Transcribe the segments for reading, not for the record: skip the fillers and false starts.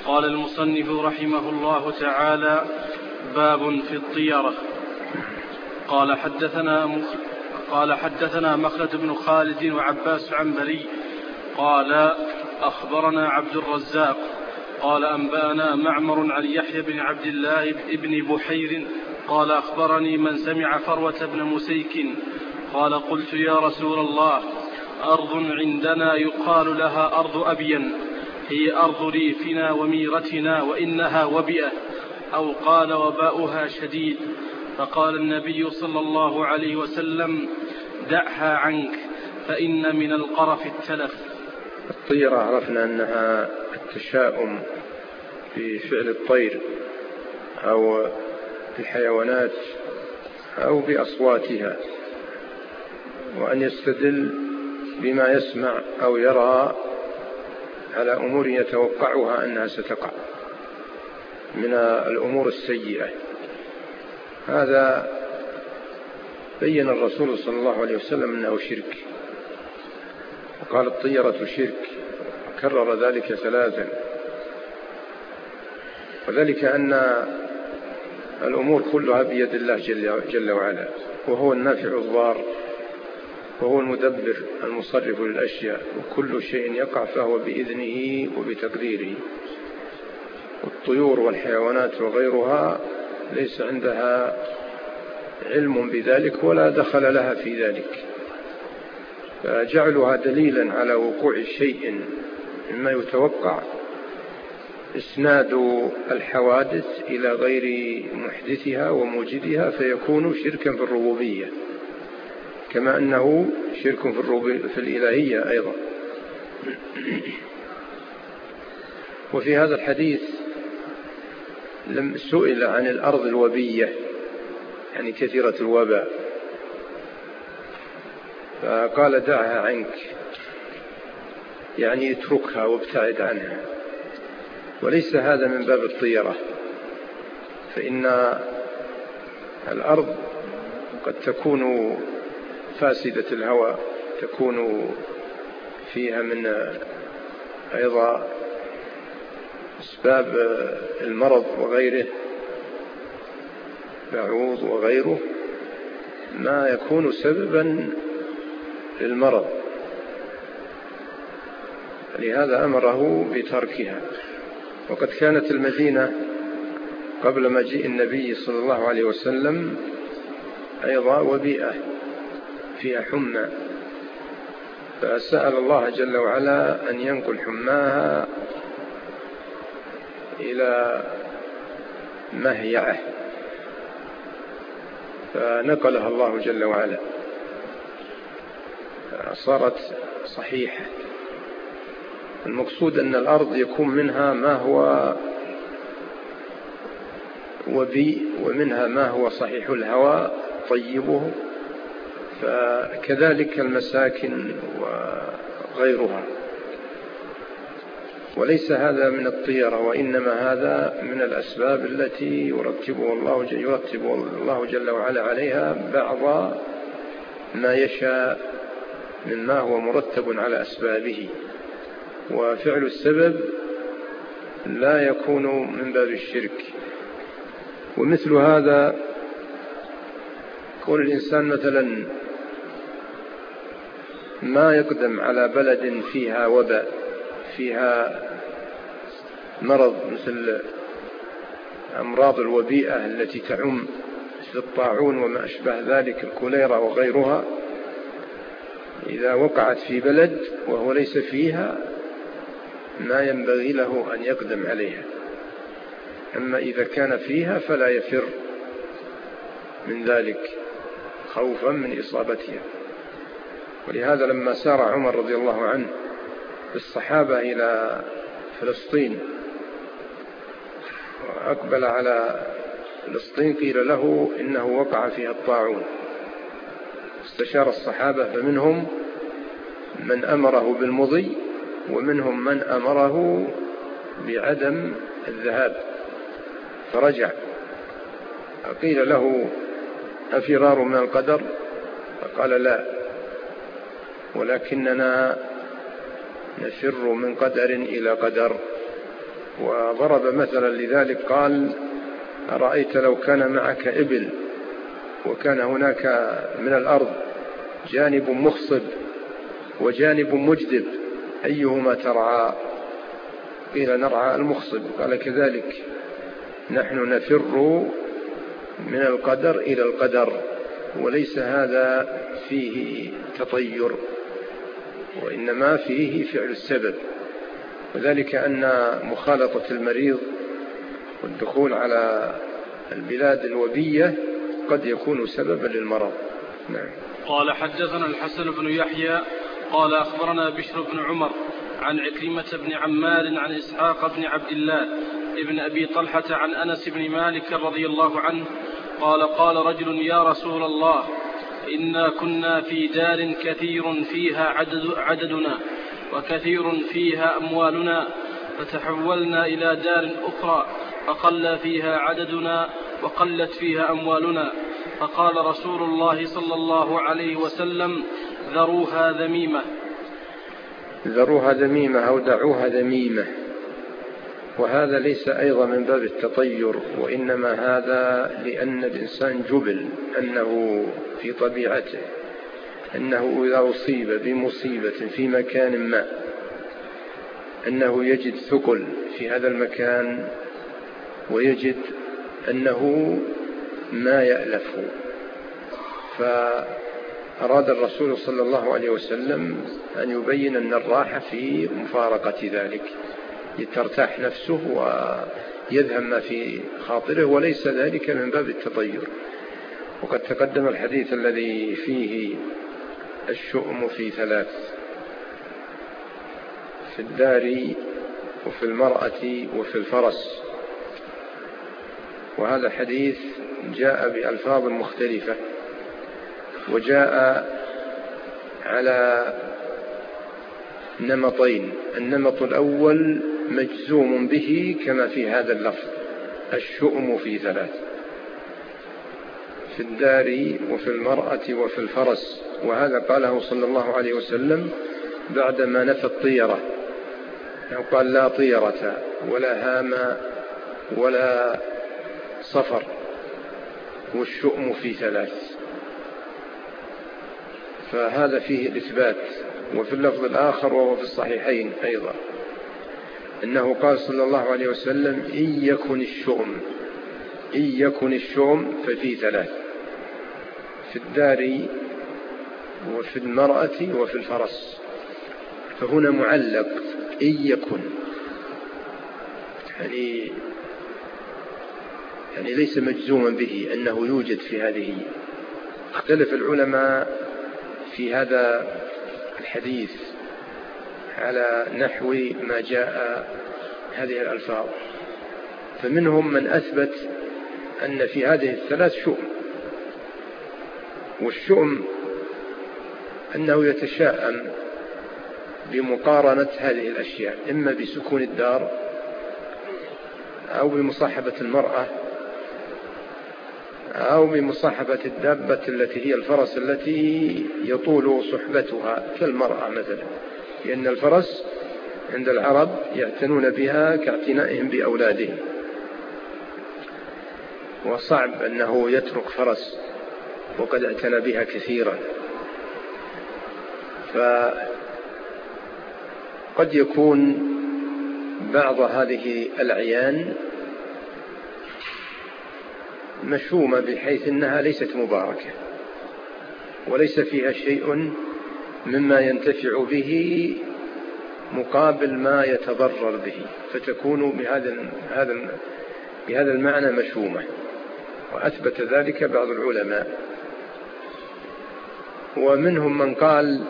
قال المصنف رحمه الله تعالى: باب في الطيرة. قال حدثنا مخلد بن خالد وعباس العنبري قال أخبرنا عبد الرزاق قال أنبأنا معمر عن يحيى بن عبد الله بن بحير قال أخبرني من سمع فروة بن مسيك قال قلت يا رسول الله أرض عندنا يقال لها أرض أبين هي أرض ريفنا وميرتنا وإنها وبئة أو قال وباؤها شديد. فقال النبي صلى الله عليه وسلم دعها عنك فإن من القرف التلف. الطيرة عرفنا أنها التشاؤم بفعل الطير أو الحيوانات أو بأصواتها، وأن يستدل بما يسمع أو يرى على أمور يتوقعها أنها ستقع من الأمور السيئة. هذا بين الرسول صلى الله عليه وسلم أنه شرك، وقال الطيرة شرك، كرر ذلك 3. وذلك أن الأمور كلها بيد الله جل وعلا، وهو النافع الضار، وهو المدبر المصرف للأشياء، وكل شيء يقع فهو بإذنه وبتقديره. والطيور والحيوانات وغيرها ليس عندها علم بذلك ولا دخل لها في ذلك، فجعلها دليلا على وقوع شيء مما يتوقع إسناد الحوادث إلى غير محدثها وموجدها، فيكون شركا في الربوبية، كما أنه شرك في الإلهية أيضا. وفي هذا الحديث لم سئل عن الأرض الوبية، يعني كثيرة الوباء، فقال دعها عنك، يعني اتركها وابتعد عنها. وليس هذا من باب الطيرة، فإن الأرض قد تكون فاسدة الهواء، تكون فيها من أيضا أسباب المرض وغيره، بعوض وغيره، ما يكون سببا للمرض، لهذا أمره بتركها. وقد كانت المدينة قبل مجيء النبي صلى الله عليه وسلم أيضا وبيئة فيها حمى، فسأل الله جل وعلا أن ينقل حماها إلى مهيعة، فنقلها الله جل وعلا، صارت صحيحة. المقصود أن الأرض يكون منها ما هو وبيء، ومنها ما هو صحيح الهواء طيبه، فكذلك المساكن وغيرها. وليس هذا من الطيرة، وإنما هذا من الأسباب التي يرتب الله جل وعلا عليها بعض ما يشاء مما هو مرتب على أسبابه. وفعل السبب لا يكون من باب الشرك. ومثل هذا يقول الإنسان مثلا ما يقدم على بلد فيها وباء، فيها مرض، مثل أمراض الوبيئة التي تعم، مثل الطاعون وما أشبه ذلك، الكوليرا وغيرها، إذا وقعت في بلد وهو ليس فيها ما ينبغي له أن يقدم عليها. أما إذا كان فيها فلا يفر من ذلك خوفا من إصابتها. ولهذا لما سار عمر رضي الله عنه بالصحابة إلى فلسطين وأقبل على فلسطين، قيل له إنه وقع فيها الطاعون، استشار الصحابة، فمنهم من أمره بالمضي، ومنهم من أمره بعدم الذهاب، فرجع. قيل له أفرار من القدر؟ فقال لا، ولكننا نفر من قدر إلى قدر، وضرب مثلا لذلك قال: أرأيت لو كان معك إبل وكان هناك من الأرض جانب مخصب وجانب مجدب أيهما ترعى؟ قيل: نرعى المخصب. قال: كذلك نحن نفر من القدر إلى القدر، وليس هذا فيه تطير، وإنما فيه فعل السبب، وذلك أن مخالطة المريض والدخول على البلاد الوبية قد يكون سببا للمرض. نعم. قال: حدثنا الحسن بن يحيى قال: أخبرنا بشر بن عمر عن عكرمة بن عمار عن إسحاق بن عبد الله ابن أبي طلحة عن أنس بن مالك رضي الله عنه قال: قال رجل: يا رسول الله، إنا كنا في دار كثير فيها عددنا وكثير فيها أموالنا، فتحولنا إلى دار أخرى فقل فيها عددنا وقلت فيها أموالنا، فقال رسول الله صلى الله عليه وسلم: ذروها ذميمة. ذروها ذميمة أو دعوها ذميمة. وهذا ليس أيضا من باب التطير، وإنما هذا لأن الإنسان جبل أنه في طبيعته أنه إذا أصيب بمصيبة في مكان ما أنه يجد ثقل في هذا المكان، ويجد أنه ما يألفه. فأراد الرسول صلى الله عليه وسلم أن يبين أن الراحة في مفارقة ذلك، ترتاح نفسه ويذهب ما في خاطره، وليس ذلك من باب التطير. وقد تقدم الحديث الذي فيه الشؤم في ثلاث: في الدار وفي المرأة وفي الفرس. وهذا الحديث جاء بألفاظ مختلفة، وجاء على نمطين: النمط الأول مجزوم به كما في هذا اللفظ: الشؤم في ثلاث، في الدار وفي المرأة وفي الفرس. وهذا قاله صلى الله عليه وسلم بعدما نفى الطيرة، قال: لا طيرة ولا هام ولا صفر، والشؤم في ثلاث. فهذا فيه الإثبات. وفي اللفظ الآخر وهو في الصحيحين أيضا أنه قال صلى الله عليه وسلم: إن يكن الشؤم ففي ثلاث: في الدار وفي المرأة وفي الفرس. فهنا معلق إن يكن، يعني ليس مجزوما به أنه يوجد في هذه. اختلف العلماء في هذا الحديث على نحو ما جاء هذه الألفاظ، فمنهم من أثبت أن في هذه الثلاث شؤم، والشؤم أنه يتشاءم بمقارنة هذه الأشياء، إما بسكون الدار أو بمصاحبة المرأة أو بمصاحبة الدابة التي هي الفرس التي يطول صحبتها كالمرأة مثلا، لأن الفرس عند العرب يعتنون بها كاعتنائهم بأولادهم، وصعب أنه يترك فرس وقد اعتنى بها كثيرا. فقد يكون بعض هذه الأعيان مشومة بحيث أنها ليست مباركة وليس فيها شيء مما ينتفع به مقابل ما يتضرر به، فتكون بهذا المعنى مشومة، وأثبت ذلك بعض العلماء. ومنهم من قال: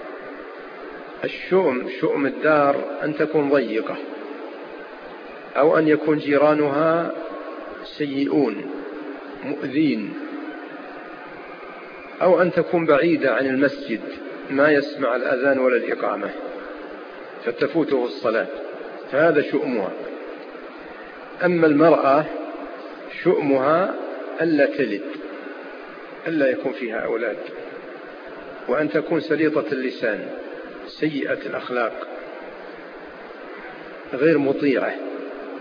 شؤم الدار أن تكون ضيقة، أو أن يكون جيرانها سيئون مؤذين، أو أن تكون بعيدة عن المسجد ما يسمع الأذان ولا الإقامة فتفوته الصلاة، فهذا شؤمها. أما المرأة شؤمها ألا تلد، ألا يكون فيها أولاد، وأن تكون سليطة اللسان سيئة الأخلاق غير مطيعة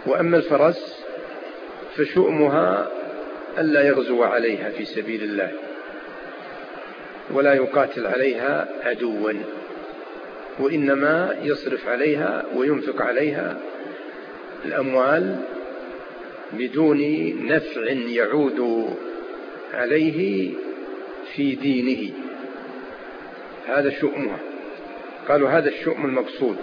وأما الفرس فشؤمها ألا يغزو عليها في سبيل الله ولا يقاتل عليها عدوا، وإنما يصرف عليها وينفق عليها الأموال بدون نفع يعود عليه في دينه. هذا شؤمها، قالوا هذا الشؤم المقصود.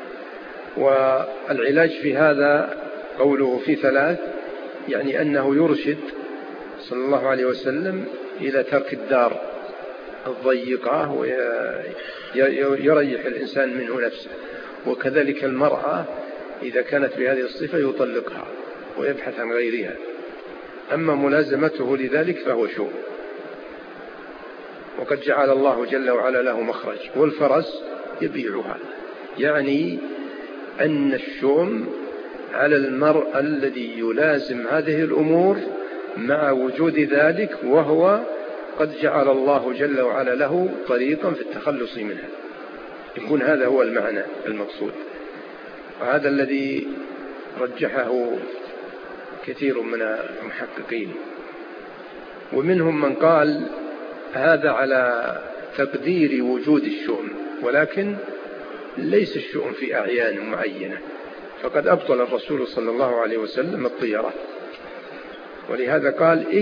والعلاج في هذا قوله في 3، يعني أنه يرشد صلى الله عليه وسلم إلى ترك الدار الضيقة ويريح الإنسان منه نفسه. وكذلك المرأة إذا كانت بهذه الصفة يطلقها ويبحث عن غيرها. أما ملازمته لذلك فهو شؤم، وقد جعل الله جل وعلا له مخرج. والفرس يبيعها، يعني أن الشؤم على المرء الذي يلازم هذه الأمور مع وجود ذلك، وهو قد جعل الله جل وعلا له طريقا في التخلص منها. يكون هذا هو المعنى المقصود، وهذا الذي رجحه كثير من المحققين. ومنهم من قال هذا على تقدير وجود الشؤم، ولكن ليس الشؤم في أعيان معينة، فقد أبطل الرسول صلى الله عليه وسلم الطيرة، ولهذا قال إن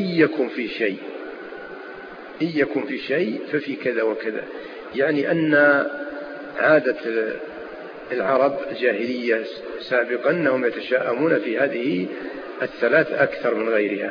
يكن في شيء ففي كذا وكذا. يعني أن عادة العرب الجاهلية سابقا أنهم يتشاءمون في هذه الثلاث أكثر من غيرها،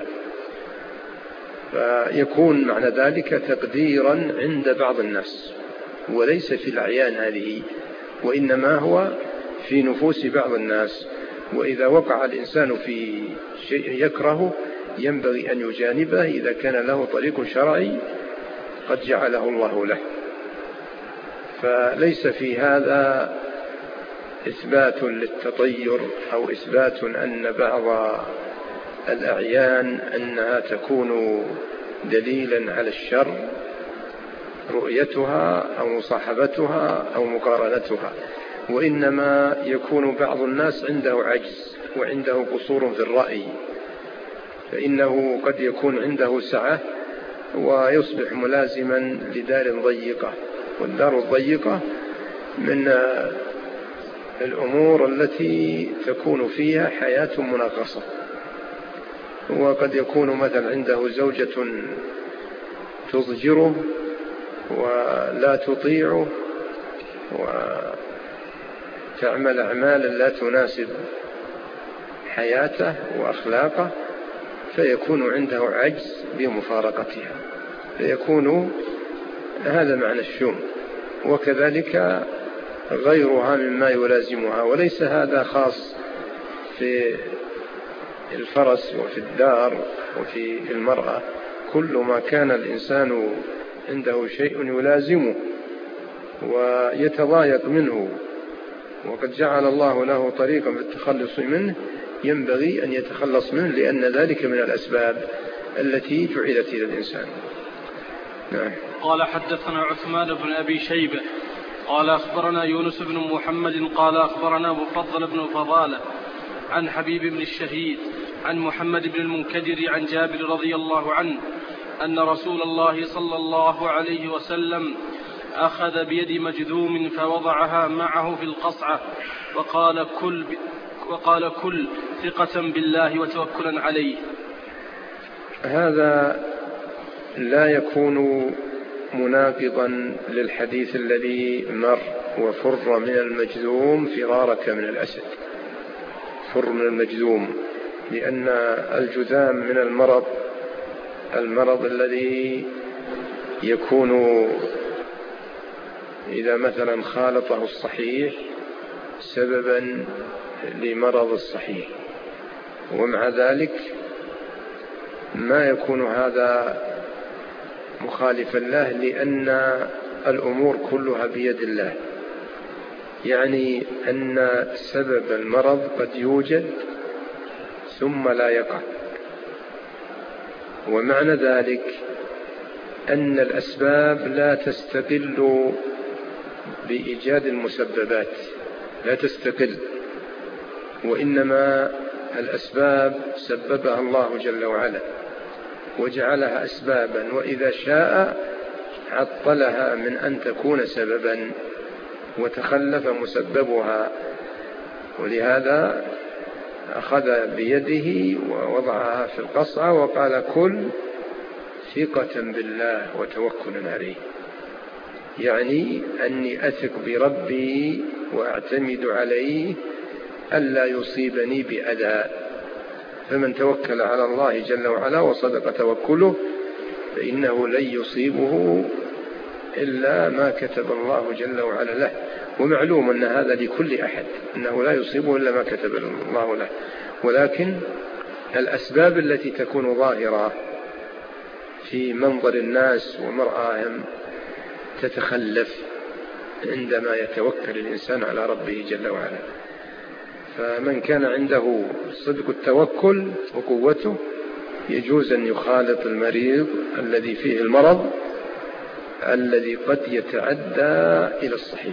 فيكون معنى ذلك تقديرا عند بعض الناس، وليس في الأعيان هذه، وإنما هو في نفوس بعض الناس. وإذا وقع الإنسان في شيء يكره ينبغي أن يجانبه إذا كان له طريق شرعي قد جعله الله له. فليس في هذا إثبات للتطير أو إثبات أن بعض الأعيان أنها تكون دليلا على الشر، رؤيتها أو مصاحبتها أو مقارنتها، وإنما يكون بعض الناس عنده عجز وعنده قصور في الرأي، فإنه قد يكون عنده سعة ويصبح ملازما لدار ضيقة، والدار الضيقة من الأمور التي تكون فيها حياة منغصة. وقد يكون مثلا عنده زوجة تضجره ولا تطيعه وتعمل أعمالا لا تناسب حياته وأخلاقه، فيكون عنده عجز بمفارقتها، فيكون هذا معنى الشؤم. وكذلك غيرها مما يلازمها، وليس هذا خاص في الفرس وفي الدار وفي المرأة. كل ما كان الإنسان عنده شيء يلازمه ويتضايق منه وقد جعل الله له طريقا في التخلص منه ينبغي أن يتخلص منه، لأن ذلك من الأسباب التي جعلت إلى الإنسان. نعم. قال حدثنا عثمان بن أبي شيبة قال أخبرنا يونس بن محمد قال أخبرنا مفضل بن فضالة عن حبيب بن الشهيد عن محمد بن المنكدر عن جابر رضي الله عنه أن رسول الله صلى الله عليه وسلم أخذ بيد مجذوم فوضعها معه في القصعة وقال كل ثقة بالله وتوكلا عليه. هذا لا يكون مناقضا للحديث الذي مر وفر من المجذوم فرارك من الأسد. فر من المجذوم، لأن الجذام من المرض الذي يكون إذا مثلا خالطه الصحيح سببا لمرض الصحيح، ومع ذلك ما يكون هذا مخالفا له، لأن الأمور كلها بيد الله. يعني أن سبب المرض قد يوجد ثم لا يقع، ومعنى ذلك أن الأسباب لا تستقل بإيجاد المسببات، لا تستقل، وإنما الأسباب سببها الله جل وعلا وجعلها أسبابا، وإذا شاء عطلها من أن تكون سببا وتخلف مسببها، ولهذا أخذ بيده ووضعها في القصعة وقال: كل ثقة بالله وتوكل عليه، يعني أني أثق بربي وأعتمد عليه ألا يصيبني بأذى. فمن توكل على الله جل وعلا وصدق توكله فإنه لن يصيبه إلا ما كتب الله جل وعلا له. ومعلوم أن هذا لكل أحد، أنه لا يصيبه إلا ما كتب الله له، ولكن الأسباب التي تكون ظاهرة في منظر الناس ومرآهم تتخلف عندما يتوكل الإنسان على ربه جل وعلا. فمن كان عنده صدق التوكل وقوته يجوز أن يخالط المريض الذي فيه المرض الذي قد يتعدى إلى الصحيح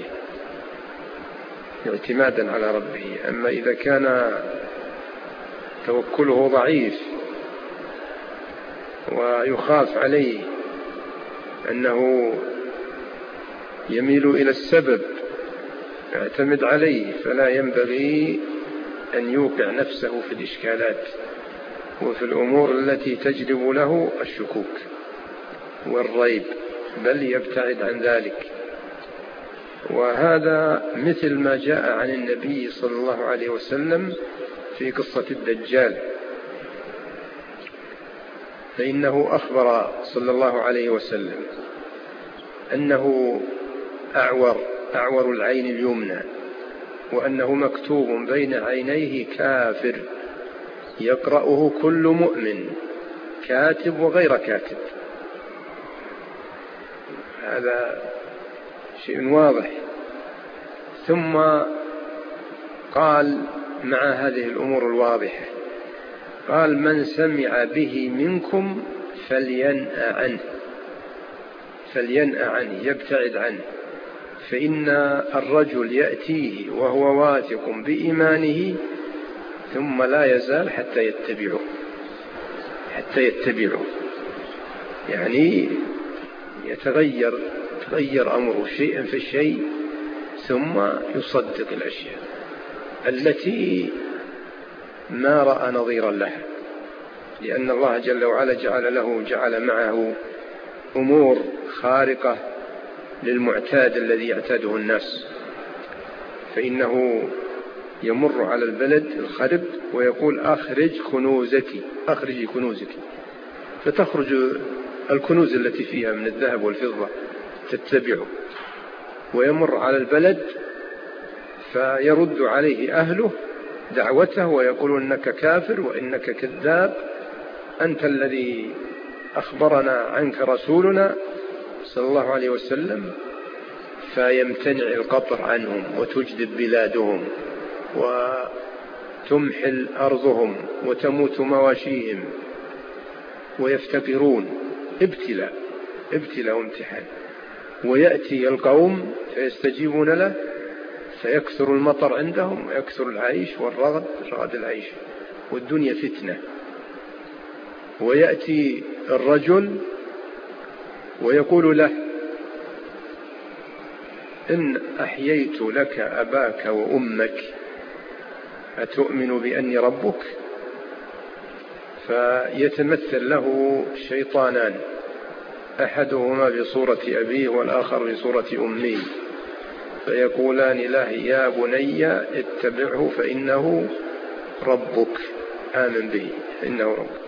اعتمادا على ربه. أما إذا كان توكله ضعيف ويخاف عليه أنه يميل إلى السبب يعتمد عليه، فلا ينبغي أن يوقع نفسه في الإشكالات وفي الأمور التي تجلب له الشكوك والريب، بل يبتعد عن ذلك. وهذا مثل ما جاء عن النبي صلى الله عليه وسلم في قصة الدجال، فإنه أخبر صلى الله عليه وسلم أنه أعور العين اليمنى، وأنه مكتوب بين عينيه كافر يقرأه كل مؤمن، كاتب وغير كاتب. هذا شيء واضح. ثم قال مع هذه الأمور الواضحة، قال: من سمع به منكم فلينأ عنه يبتعد عنه، فإن الرجل يأتيه وهو واثق بإيمانه ثم لا يزال حتى يتبعه، يعني يتغير أمره شيئا فشيء ثم يصدق الأشياء التي ما رأى نظيرا لها، لأن الله جل وعلا جعل معه أمور خارقة للمعتاد الذي يعتاده الناس. فإنه يمر على البلد الخرب ويقول: أخرجي كنوزك، فتخرج الكنوز التي فيها من الذهب والفضة تتبعه، ويمر على البلد فيرد عليه أهله دعوته ويقول: إنك كافر وإنك كذاب، أنت الذي أخبرنا عنك رسولنا صلى الله عليه وسلم. فيمتنع القطر عنهم وتجدب بلادهم وتمحل أرضهم وتموت مواشيهم ويفتقرون. ابتلاء وامتحان. ويأتي القوم فيستجيبون له فيكثر المطر عندهم ويكثر العيش رغد العيش، والدنيا فتنة. ويأتي الرجل ويقول له: إن أحييت لك أباك وأمك أتؤمن بأني ربك؟ فيتمثل له شيطانان، أحدهما بصورة أبيه والآخر بصورة أمه، فيقولان له: يا بني اتبعه فإنه ربك، آمن به فإنه ربك.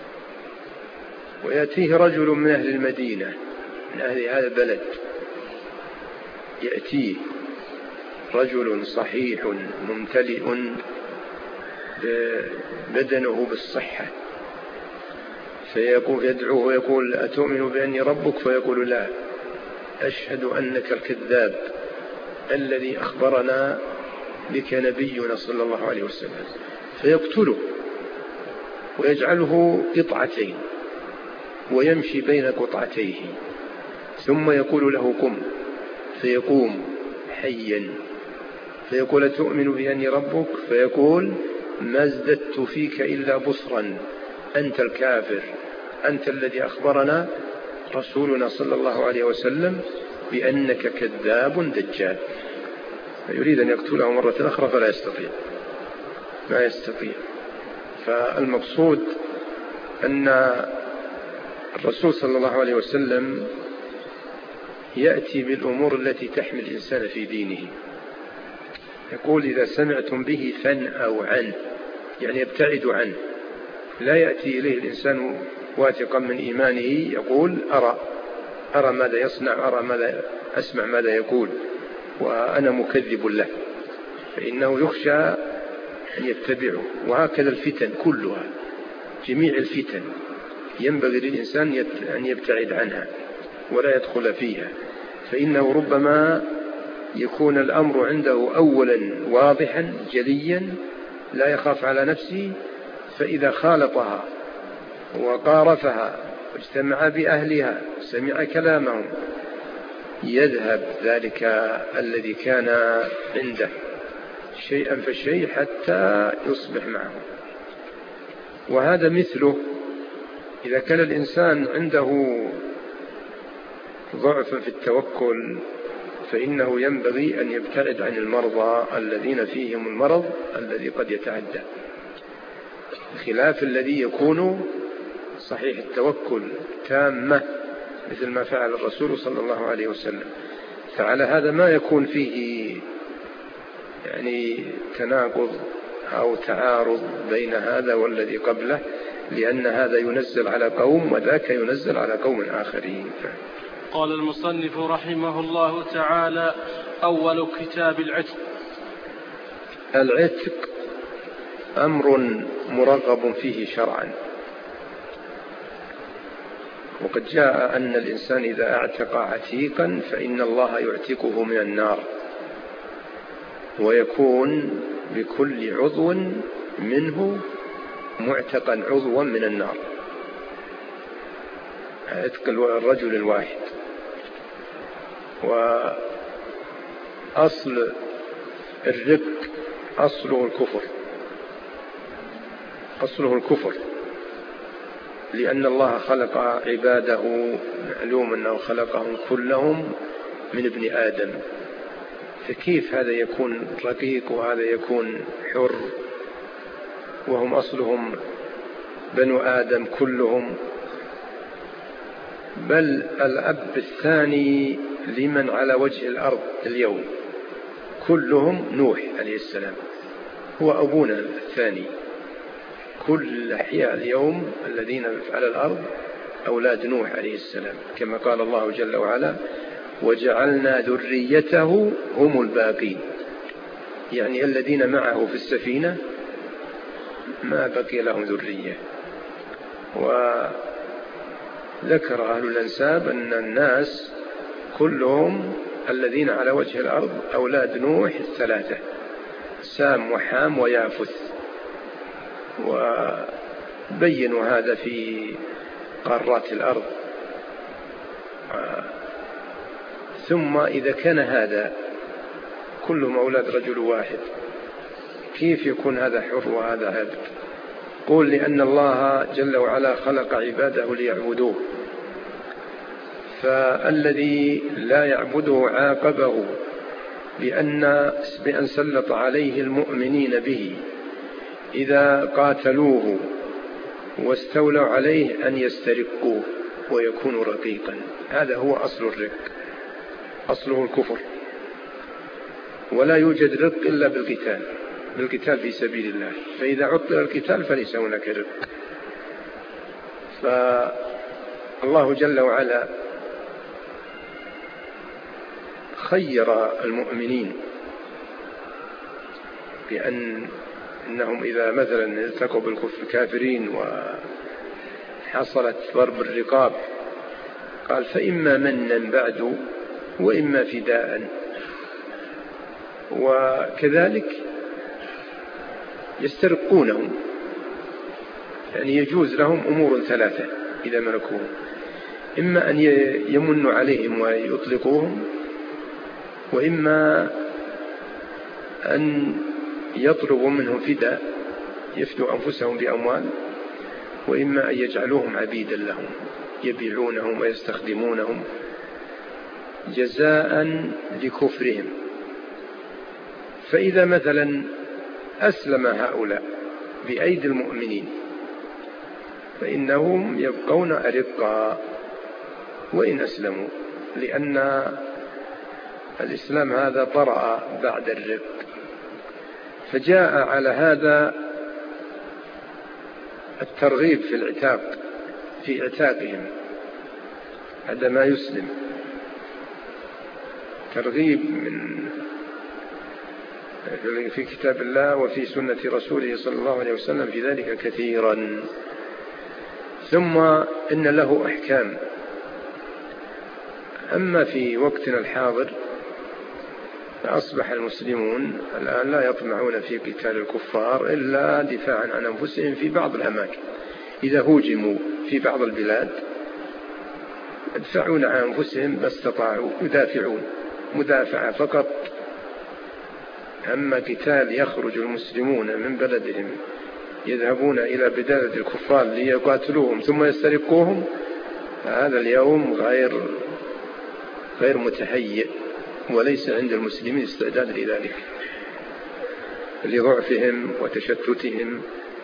ويأتيه رجل من أهل المدينة، من أهل هذا البلد، يأتيه رجل صحيح ممتلئ بدنه بالصحة، يدعوه ويقول: أتؤمن بأني ربك؟ فيقول: لا، أشهد أنك الكذاب الذي أخبرنا بك نبينا صلى الله عليه وسلم. فيقتله ويجعله قطعتين ويمشي بين قطعتيه، ثم يقول له: قم، فيقوم حيا، فيقول: أتؤمن بأني ربك؟ فيقول: ما ازددت فيك إلا بصرا، أنت الكافر، أنت الذي أخبرنا رسولنا صلى الله عليه وسلم بأنك كذاب دجال. يريد أن يقتله مرة أخرى فلا يستطيع، لا يستطيع. فالمقصود أن الرسول صلى الله عليه وسلم يأتي بالأمور التي تحمي الإنسان في دينه. يقول إذا سمعتم به فانأوا عنه، يعني ابتعدوا عنه. لا يأتي إليه الإنسان واثقا من إيمانه يقول أرى ماذا يصنع، أسمع ماذا يقول وأنا مكذب له، فإنه يخشى أن يتبعه. وهكذا الفتن كلها، جميع الفتن ينبغي للإنسان أن يبتعد عنها ولا يدخل فيها، فإنه ربما يكون الأمر عنده أولا واضحا جليا لا يخاف على نفسه، فإذا خالطها وقارفها واجتمع بأهلها سمع كلامهم يذهب ذلك الذي كان عنده شيئا فشيء حتى يصبح معه. وهذا مثله إذا كان الإنسان عنده ضعف في التوكل فإنه ينبغي أن يبتعد عن المرضى الذين فيهم المرض الذي قد يتعدى، خلاف الذي يكون صحيح التوكل تامة مثل ما فعل الرسول صلى الله عليه وسلم. فعلى هذا ما يكون فيه يعني تناقض أو تعارض بين هذا والذي قبله، لأن هذا ينزل على قوم وذاك ينزل على قوم آخرين. قال المصنف رحمه الله تعالى: أول كتاب العتق. العتق أمر مرغب فيه شرعا، وقد جاء أن الإنسان إذا اعتق عتيقا فإن الله يعتقه من النار، ويكون بكل عضو منه معتقا عضوا من النار، عتق الرجل الواحد. وأصل الرق أصله الكفر، لأن الله خلق عباده، معلوم أنه خلقهم كلهم من ابن آدم، فكيف هذا يكون رقيق وهذا يكون حر وهم أصلهم بنو آدم كلهم؟ بل الأب الثاني لمن على وجه الأرض اليوم كلهم نوح عليه السلام، هو أبونا الثاني. كل أحياء اليوم الذين على الأرض أولاد نوح عليه السلام، كما قال الله جل وعلا: وجعلنا ذريته هم الباقين، يعني الذين معه في السفينة ما بقي لهم ذرية. وذكر أهل الأنساب أن الناس كلهم الذين على وجه الأرض أولاد نوح الثلاثة، سام وحام ويافث، وبينوا هذا في قارات الأرض. ثم إذا كان هذا كلهم أولاد رجل واحد، كيف يكون هذا حر وهذا عبد؟ قول لأن الله جل وعلا خلق عباده ليعبدوه، فالذي لا يعبده عاقبه بأن سلط عليه المؤمنين به إذا قاتلوه واستولوا عليه أن يسترقوه ويكون رقيقا. هذا هو أصل الرق، أصله الكفر. ولا يوجد رق إلا بالقتال في سبيل الله، فإذا عطل القتال فليس هناك رق. فالله جل وعلا خير المؤمنين بأنهم إذا مثلا التقوا بالكافرين وحصلت ضرب الرقاب قال: فإما منا بعد وإما فداء. وكذلك يسترقونهم، يعني يجوز لهم أمور ثلاثة إذا ملكوهم: إما أن يمنوا عليهم ويطلقوهم، وإما أن يطلبوا منهم فداء يفدوا أنفسهم بأموال، وإما أن يجعلوهم عبيدا لهم يبيعونهم ويستخدمونهم جزاء لكفرهم. فإذا مثلا أسلم هؤلاء بأيدي المؤمنين فإنهم يبقون أرقاء وإن أسلموا، لأن الإسلام هذا طرأ بعد الرق. فجاء على هذا الترغيب في العتاق، في عتاقهم عندما يسلم، ترغيب في كتاب الله وفي سنة رسوله صلى الله عليه وسلم في ذلك كثيرا. ثم إن له أحكام. أما في وقتنا الحاضر فأصبح المسلمون الآن لا يطمعون في قتال الكفار إلا دفاعا عن أنفسهم في بعض الأماكن. إذا هوجموا في بعض البلاد يدفعون عن أنفسهم ما استطاعوا، يدافعون مدافعة فقط. أما قتال يخرج المسلمون من بلدهم يذهبون إلى بلاد الكفار ليقاتلوهم ثم يسترقوهم، فهذا اليوم غير متهيئ، وليس عند المسلمين استعداد لذلك لضعفهم وتشتتهم،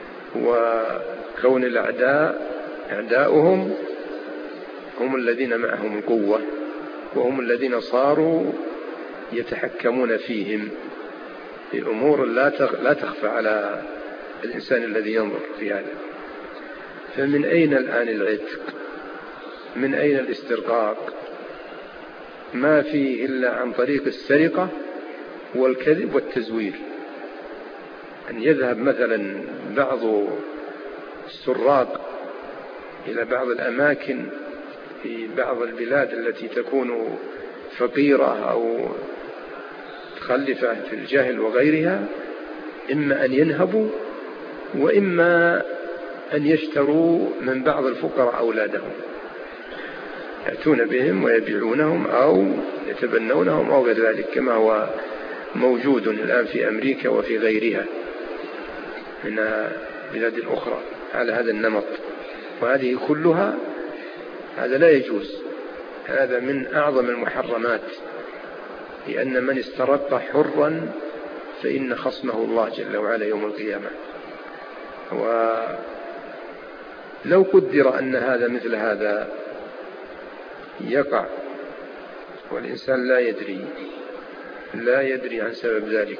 وكون أعداؤهم هم الذين معهم القوة، وهم الذين صاروا يتحكمون فيهم في أمور لا تخفى على الإنسان الذي ينظر في هذا. فمن أين الآن العتق؟ من أين الاسترقاق؟ ما فيه إلا عن طريق السرقة والكذب والتزوير. أن يذهب مثلا بعض السراق إلى بعض الأماكن في بعض البلاد التي تكون فقيرة أو متخلفة في الجهل وغيرها، إما أن ينهبوا وإما أن يشتروا من بعض الفقراء أولادهم، يأتون بهم ويبيعونهم أو يتبنونهم أو غير ذلك، كما هو موجود الآن في أمريكا وفي غيرها من بلاد أخرى على هذا النمط. وهذه كلها هذا لا يجوز، هذا من أعظم المحرمات، لأن من استرق حرا فإن خصمه الله جل وعلا يوم القيامة. ولو قدر أن هذا مثل هذا يقع والإنسان لا يدري عن سبب ذلك،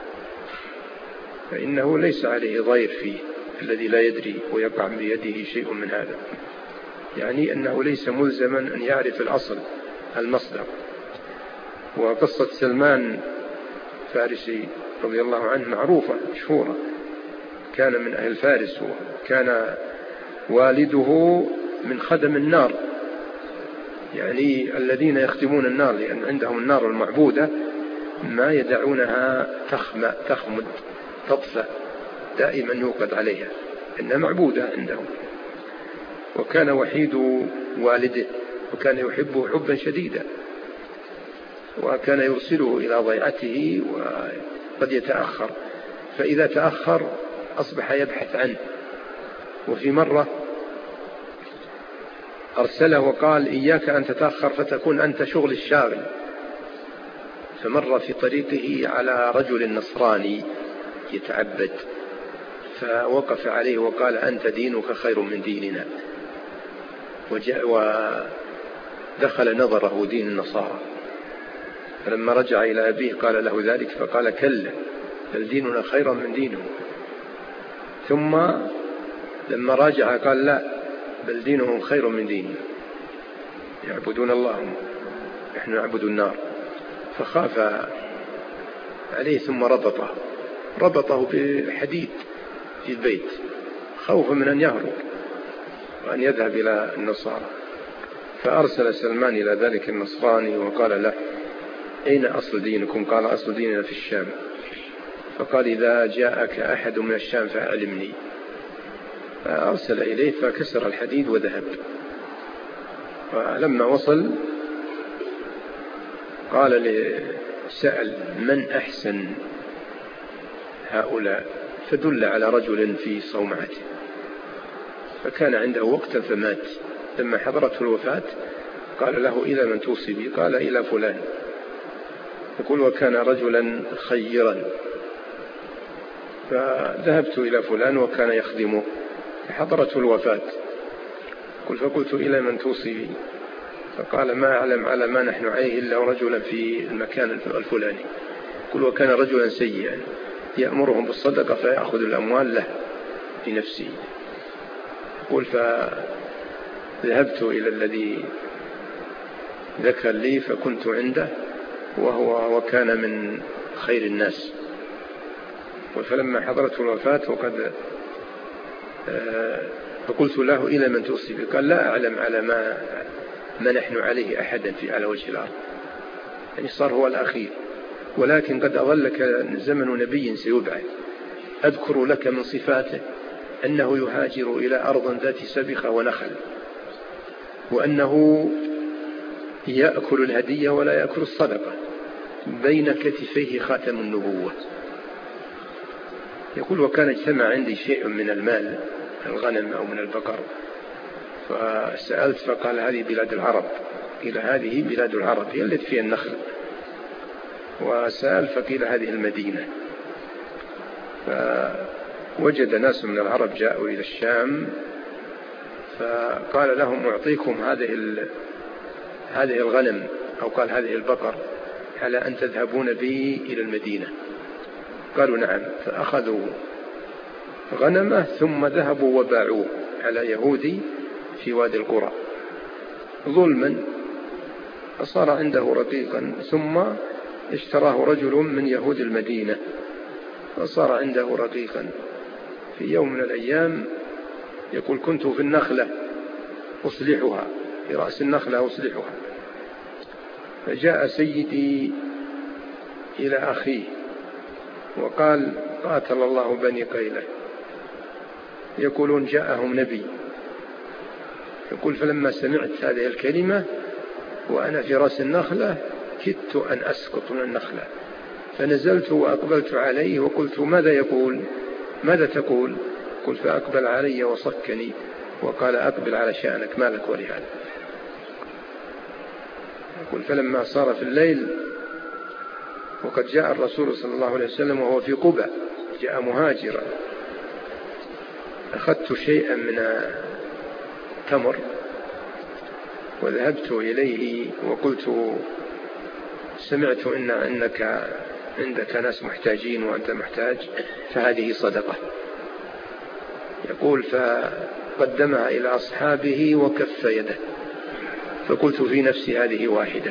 فإنه ليس عليه ضير فيه الذي لا يدري ويقع بيده شيء من هذا، يعني أنه ليس ملزما أن يعرف الأصل المصدر. وقصة سلمان فارسي رضي الله عنه معروفة مشهورة، كان من أهل فارس، وكان والده من خدم النار، يعني الذين يخدمون النار، لأن عندهم النار المعبودة ما يدعونها تخمد تطفأ، دائما يوقد عليها، إنها معبودة عندهم. وكان وحيد والده، وكان يحبه حبا شديدا، وكان يرسله إلى ضيعته وقد يتأخر، فإذا تأخر أصبح يبحث عنه. وفي مرة أرسله وقال: إياك أن تتأخر فتكون أنت شغل الشاغل. فمر في طريقه على رجل نصراني يتعبد، فوقف عليه وقال: أنت دينك خير من ديننا. ودخل نظره دين النصارى. فلما رجع إلى أبيه قال له ذلك، فقال: كلا، بل ديننا خير من دينه. ثم لما راجع قال: لا، بل دينهم خير من ديننا، يعبدون الله، نحن نعبد النار. فخاف عليه ثم ربطه بحديد في البيت، خوفا من أن يهرب وأن يذهب إلى النصارى. فأرسل سلمان إلى ذلك النصراني وقال له: أين أصل دينكم؟ قال: أصل ديننا في الشام. فقال: إذا جاءك أحد من الشام فأعلمني. فأرسل إليه فكسر الحديد وذهب. ولما وصل قال سأل: من أحسن هؤلاء؟ فدل على رجل في صومعته، فكان عنده وقتا فمات. لما حضرته الوفاة قال له: إلى من توصي بي؟ قال: إلى فلان. يقول: وكان رجلا خيرا، فذهبت إلى فلان وكان يخدمه، فحضرته الوفاة. فقلت: إلى من توصي بي؟ فقال: ما أعلم على ما نحن عليه إلا رجلا في المكان الفلاني. يقول: وكان رجلا سيئا يأمرهم بالصدقة فيأخذ الأموال له لنفسه. يقول: فذهبت إلى الذي ذكر لي فكنت عنده وكان من خير الناس. فلما حضرته الوفاة وقد فقلت له: إلى من توصي به؟ قال: لا أعلم على ما نحن عليه أحدا على وجه الأرض، يعني صار هو الأخير، ولكن قد أظلك زمن نبي سيبعث. أذكر لك من صفاته أنه يهاجر إلى أرض ذات سبخة ونخل، وأنه يأكل الهدية ولا يأكل الصدقة، بين كتفيه خاتم النبوة. يقول: وكان اجتمع عندي شيء من المال، الغنم أو من البقر، فسألت فقال: هذه بلاد العرب. قيل: هذه بلاد العرب هي التي فيها النخل. وسأل فقيل: هذه المدينة. فوجد ناس من العرب جاءوا إلى الشام، فقال لهم: أعطيكم هذه الغنم، أو قال هذه البقر، على أن تذهبون بي إلى المدينة. قالوا: نعم. فأخذوا غنمه ثم ذهبوا وباعوه على يهودي في وادي القرى ظلما، فصار عنده رقيقا، ثم اشتراه رجل من يهود المدينة فصار عنده رقيقا. في يوم من الأيام يقول: كنت في النخلة أصلحها، في رأس النخلة أصلحها، فجاء سيدي إلى أخيه وقال: قاتل الله بني قيلة، يقولون جاءهم نبي. يقول: فلما سمعت هذه الكلمة وأنا في رأس النخلة كدت أن أسقط من النخلة، فنزلت وأقبلت عليه وقلت: ماذا يقول؟ ماذا تقول؟ قلت: فأقبل علي وصكني وقال: أقبل على شأنك، ما لك ولهذا. يقول: فلما صار في الليل وقد جاء الرسول صلى الله عليه وسلم وهو في قبة، جاء مهاجرا، أخذت شيئا من تمر وذهبت إليه وقلت: سمعت أنك عندك ناس محتاجين وأنت محتاج، فهذه صدقة. يقول: فقدمها إلى أصحابه وكف يده، فقلت في نفسي: هذه واحدة.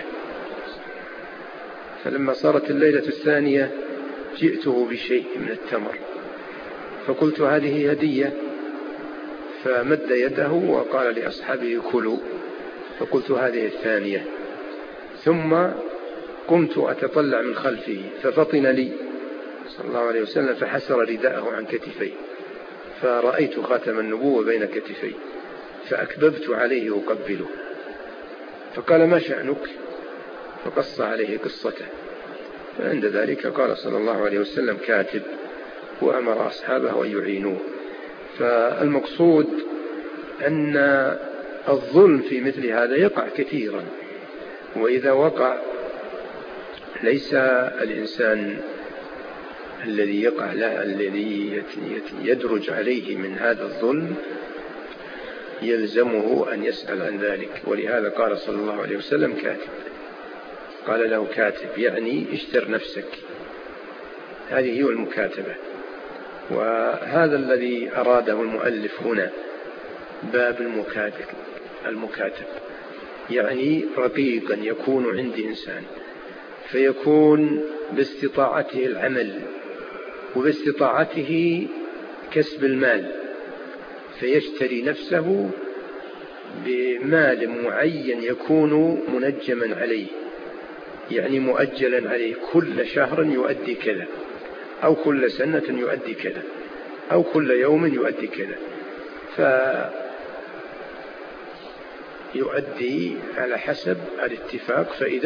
فلما صارت الليلة الثانية جئته بشيء من التمر فقلت: هذه هدية، فمد يده وقال لأصحابه: كلوا، فقلت: هذه الثانية. ثم قمت أتطلع من خلفه ففطن لي صلى الله عليه وسلم فحسر رداءه عن كتفي، فرأيت خاتم النبوة بين كتفي، فأكببت عليه أقبله، فقال: ما شأنك؟ فقص عليه قصته. فعند ذلك قال صلى الله عليه وسلم: كاتب، وأمر أصحابه أن يعينوه. فالمقصود أن الظلم في مثل هذا يقع كثيرا، وإذا وقع ليس الإنسان الذي يقع لا، الذي يدرج عليه من هذا الظلم يلزمه أن يسأل عن ذلك. ولهذا قال صلى الله عليه وسلم: كاتب. قال له: كاتب يعني اشتر نفسك، هذه هي المكاتبة. وهذا الذي أراده المؤلف هنا، باب المكاتب، يعني رقيقا يكون عند إنسان فيكون باستطاعته العمل وباستطاعته كسب المال، فيشتري نفسه بمال معين يكون منجما عليه، يعني مؤجلا عليه، كل شهر يؤدي كذا، أو كل سنة يؤدي كذا، أو كل يوم يؤدي كذا، فيؤدي على حسب الاتفاق. فإذا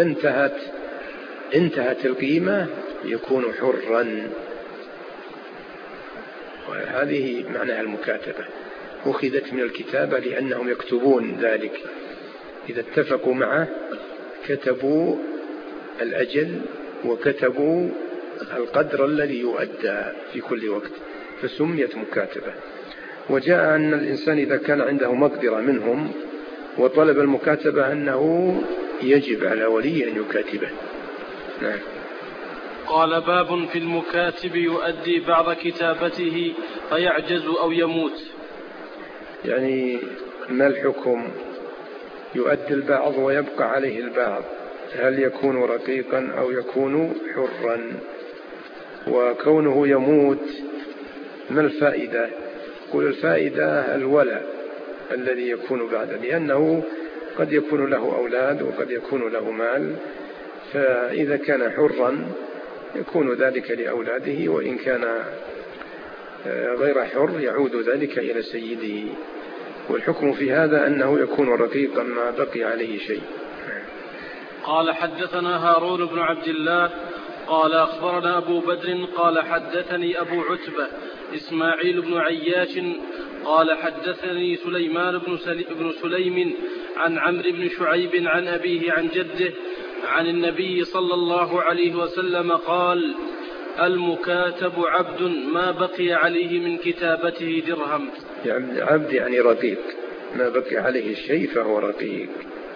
انتهت القيمة يكون حرا. وهذه معناها المكاتبة، أخذت من الكتابة لأنهم يكتبون ذلك، إذا اتفقوا معه كتبوا الأجل وكتبوا القدر الذي يؤدى في كل وقت، فسميت مكاتبة. وجاء أن الإنسان إذا كان عنده مقدرة منهم وطلب المكاتبة أنه يجب على ولي أن يكاتبه. نعم. قال: باب في المكاتب يؤدي بعض كتابته فيعجز أو يموت. يعني ما الحكم؟ يؤدي البعض ويبقى عليه البعض، هل يكون رقيقا أو يكون حرا؟ وكونه يموت ما الفائدة؟ قل الفائدة الولاء الذي يكون بعد، لأنه قد يكون له أولاد وقد يكون له مال، فإذا كان حرا يكون ذلك لأولاده، وإن كان غير حر يعود ذلك إلى سيده. والحكم في هذا أنه يكون رقيقا ما بقي عليه شيء. قال: حدثنا هارون بن عبد الله قال أخبرنا أبو بدر قال حدثني أبو عتبة إسماعيل بن عياش قال حدثني سليمان بن سليم عن عمرو بن شعيب عن أبيه عن جده عن النبي صلى الله عليه وسلم قال: المكاتب عبد ما بقي عليه من كتابته درهم. يعني عبد يعني رقيق، ما بقي عليه الشيء فهو رقيق.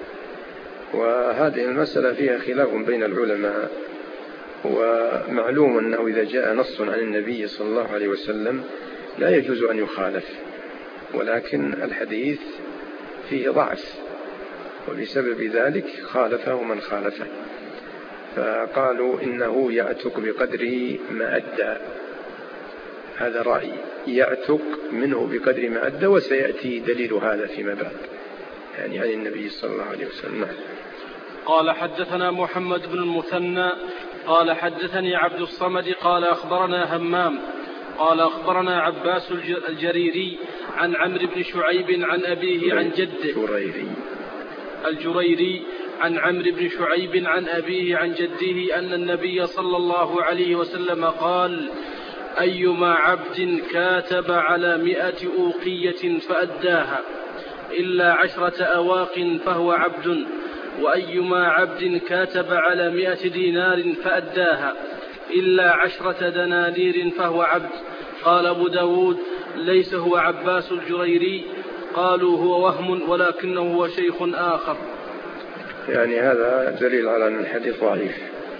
وهذه المسألة فيها خلاف بين العلماء، ومعلوم أنه إذا جاء نص عن النبي صلى الله عليه وسلم لا يجوز أن يخالف، ولكن الحديث فيه ضعف، وبسبب ذلك خالفه من خالفه، فقالوا إنه يعتق بقدر ما أدى. هذا رأي، يعتق منه بقدر ما أدى، وسيأتي دليل هذا فيما بعد، يعني عن النبي صلى الله عليه وسلم. قال: حدثنا محمد بن المثنى قال حدثني عبد الصمد قال أخبرنا همام قال أخبرنا عباس الجريري عن عمرو بن شعيب عن أبيه عن جده الجريري عن عمرو بن شعيب عن أبيه عن جده أن النبي صلى الله عليه وسلم قال: أيما عبد كاتب على 100 أوقية فأداها إلا 10 أواق فهو عبد، وأيما عبد كاتب على 100 دينار فأداها إلا 10 دنانير فهو عبد. قال أبو داود: ليس هو عباس الجريري. قالوا: هو وهم ولكنه هو شيخ آخر. يعني هذا دليل على أن الحديث ضعيف.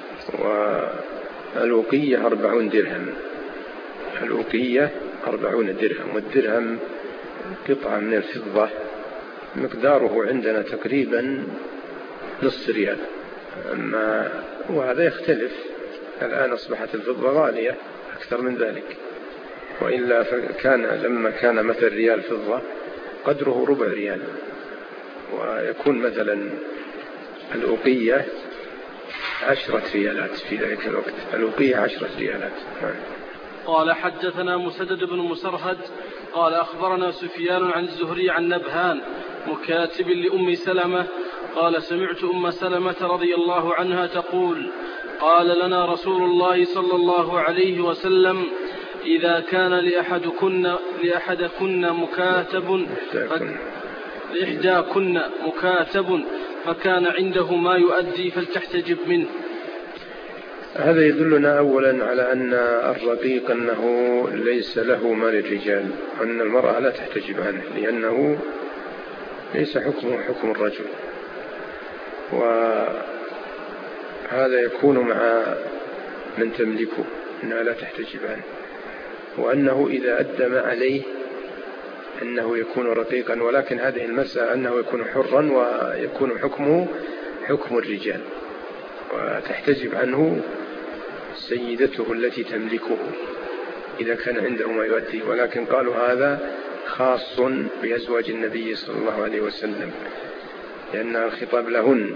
والأوقية 40 درهم، الأوقية 40 درهم، والدرهم قطعة من الفضة مقداره عندنا تقريبا نصف ريال، وهذا يختلف، الآن أصبحت الفضة غالية أكثر من ذلك، وإلا فكان لما كان مثل ريال فضة قدره ربع ريال، ويكون مثلا الأوقية 10 ريالات في ذلك الوقت، الأوقية 10 ريالات. قال: حدثنا مسدد بن مسرهد قال أخبرنا سفيان عن الزهري عن نبهان مكاتب لأم سلمة قال: سمعت أم سلمة رضي الله عنها تقول: قال لنا رسول الله صلى الله عليه وسلم: إذا كان لإحداكن مكاتب فكان عنده ما يؤدي فلتحتجب منه. هذا يدلنا أولا على أن الرقيق أنه ليس له مال الرجال، أن المرأة لا تحتجب عنه، لأنه ليس حكمه حكم الرجل، وهذا يكون مع من تملكه أنها لا تحتجب عنه، وأنه إذا أدى ما عليه أنه يكون رقيقا، ولكن هذه المسألة أنه يكون حرا ويكون حكمه حكم الرجال، وتحتجب عنه سيدته التي تملكه إذا كان عنده ما يؤدي. ولكن قالوا هذا خاص بأزواج النبي صلى الله عليه وسلم، لأن الخطاب لهن.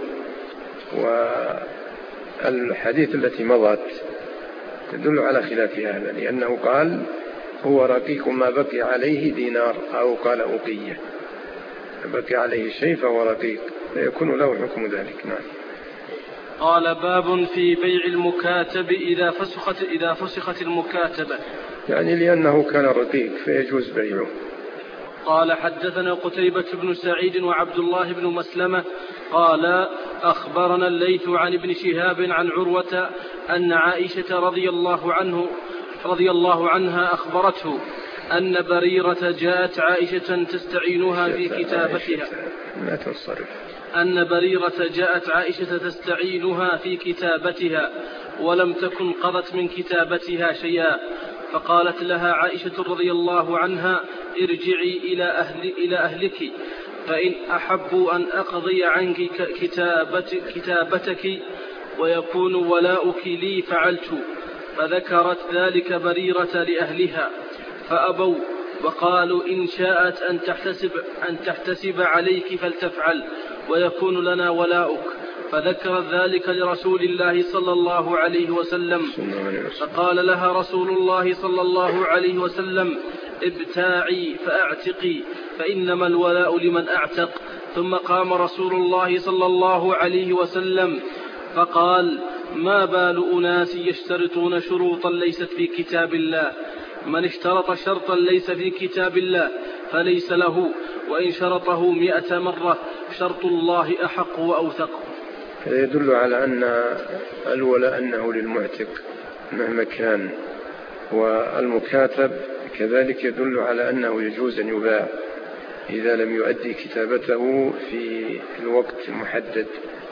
والحديث التي مضت تدل على خلاف هذا، لأنه قال: هو رقيق ما بقي عليه دينار، أو قال أوقية، بقي عليه شيء فهو رقيق، فيكون له حكم ذلك. نعم. قال باب في بيع المكاتب إذا فسخت المكاتبة. يعني لأنه كان رقيق فيجوز بيعه. قال حدثنا قتيبة بن سعيد وعبد الله بن مسلمة قال أخبرنا الليث عن ابن شهاب عن عروة أن عائشة رضي الله عنها أخبرته أن بريرة جاءت عائشة تستعينها في كتابتها. لا تنصرف. أن بريرة جاءت عائشة تستعينها في كتابتها ولم تكن قضت من كتابتها شيئا، فقالت لها عائشة رضي الله عنها ارجعي إلى أهلك فإن أحبوا أن أقضي عنك كتابتك ويكون ولاؤك لي فعلت. فذكرت ذلك بريرة لأهلها فأبوا وقالوا إن شاءت أن تحتسب عليك فلتفعل ويكون لنا ولاؤك. فذكرت ذلك لرسول الله صلى الله عليه وسلم فقال لها رسول الله صلى الله عليه وسلم ابتاعي فأعتقي فإنما الولاء لمن أعتق. ثم قام رسول الله صلى الله عليه وسلم فقال ما بال أناس يشترطون شروطا ليست في كتاب الله، من اشترط شرطا ليس في كتاب الله فليس له وإن شرطه 100 مرة شرط الله أحق وأوثق. يدل على أن الولاء أنه للمعتق مهما كان، والمكاتب كذلك يدل على أنه يجوز أن يباع إذا لم يؤدي كتابته في الوقت المحدد.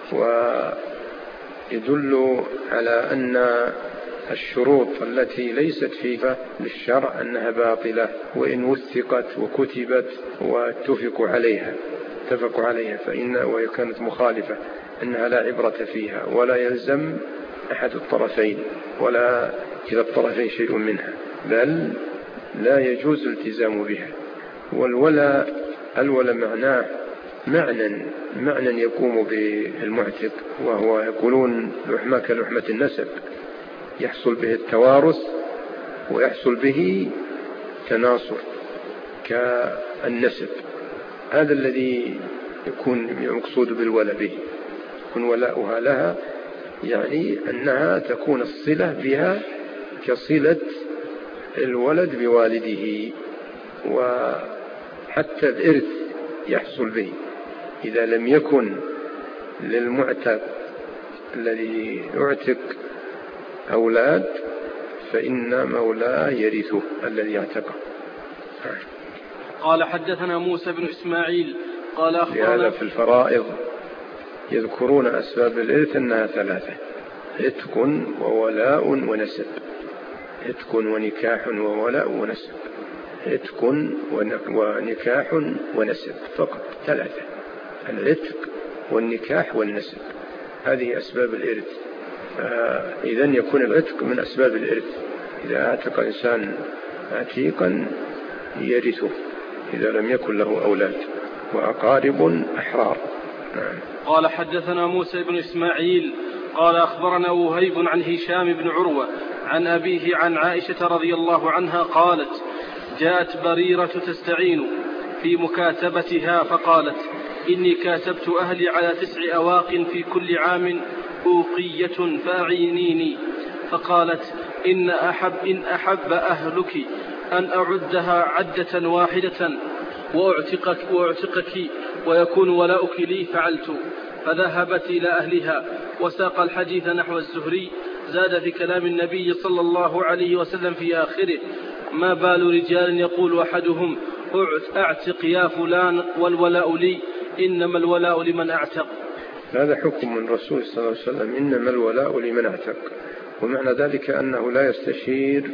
ويدل على أن الشروط التي ليست فيها للشرع أنها باطلة وإن وثقت وكتبت واتفقوا عليها وهي كانت مخالفة أنها لا عبرة فيها ولا يلزم أحد الطرفين ولا كلا الطرفين شيء منها، بل لا يجوز الالتزام بها. الولاء معناه معنى يقوم بالمعتق، وهو يقولون لحمة كلحمة النسب، يحصل به التوارث ويحصل به تناصر كالنسب. هذا الذي يكون مقصود بالولاء به، يكون ولاؤها لها يعني أنها تكون الصلة بها كصلة الولد بوالده، وحتى الإرث يحصل به. إذا لم يكن للمعتق الذي يعتق أولاد فإن مولاه يرثه الذي اعتقه. قال حدثنا موسى بن إسماعيل قال أخبرنا. لهذا في الفرائض يذكرون أسباب الإرث أنها 3: عتق وولاء ونسب. عتق ونكاح وولاء ونسب. عتق ونكاح ونسب فقط 3: العتق والنكاح والنسب، هذه أسباب الإرث. إذن يكون العتق من أسباب الإرث، إذا اعتق إنسان عتيقا يرثه إذا لم يكن له أولاد وأقارب أحرار. قال حدثنا موسى بن إسماعيل قال أخبرنا وهيب عن هشام بن عروة عن أبيه عن عائشة رضي الله عنها قالت جاءت بريرة تستعين في مكاتبتها فقالت إني كاتبت أهلي على 9 أواق في كل عام أوقية فأعينيني. فقالت إن أحب أهلك أن أعدها عدة واحدة وأعتقك ويكون ولاؤك لي فعلت. فذهبت إلى أهلها وساق الحديث نحو الزهري، زاد في كلام النبي صلى الله عليه وسلم في آخره ما بال رجال يقول أحدهم أعتق يا فلان والولاء لي، إنما الولاء لمن أعتق. هذا حكم من رسول صلى الله عليه وسلم، إنما الولاء لمن أعتق. ومعنى ذلك أنه لا يستشير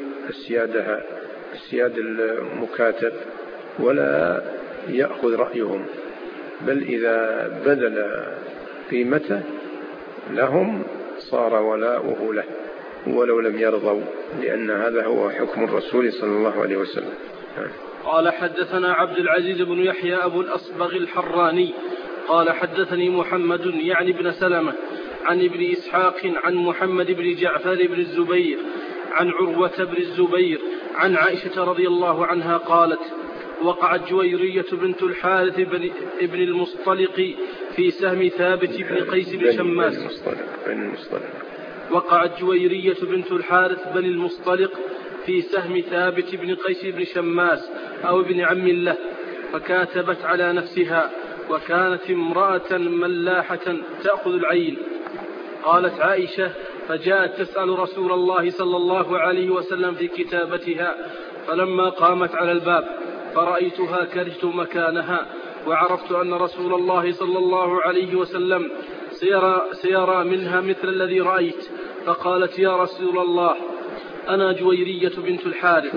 السياد المكاتب ولا يأخذ رأيهم، بل إذا بذل قيمته لهم صار ولاؤه له ولو لم يرضوا، لأن هذا هو حكم الرسول صلى الله عليه وسلم. قال حدثنا عبد العزيز بن يحيى أبو الأصبغ الحراني قال حدثني محمد يعني بن سلمة عن ابن إسحاق عن محمد بن جعفر بن الزبير عن عروة بن الزبير عن عائشة رضي الله عنها قالت وقعت جويرية بنت الحارث بن المصطلق في سهم ثابت بن قيس بن شماس. وقعت جويرية بنت الحارث بن المصطلق في سهم ثابت بن قيس بن شماس أو ابن عم له، فكاتبت على نفسها، وكانت امرأة ملاحة تأخذ العين. قالت عائشة: فجاءت تسأل رسول الله صلى الله عليه وسلم في كتابتها، فلما قامت على الباب فرأيتها كرهت مكانها، وعرفت أن رسول الله صلى الله عليه وسلم سيرى منها مثل الذي رأيت، فقالت: يا رسول الله، أنا جويرية بنت الحارث.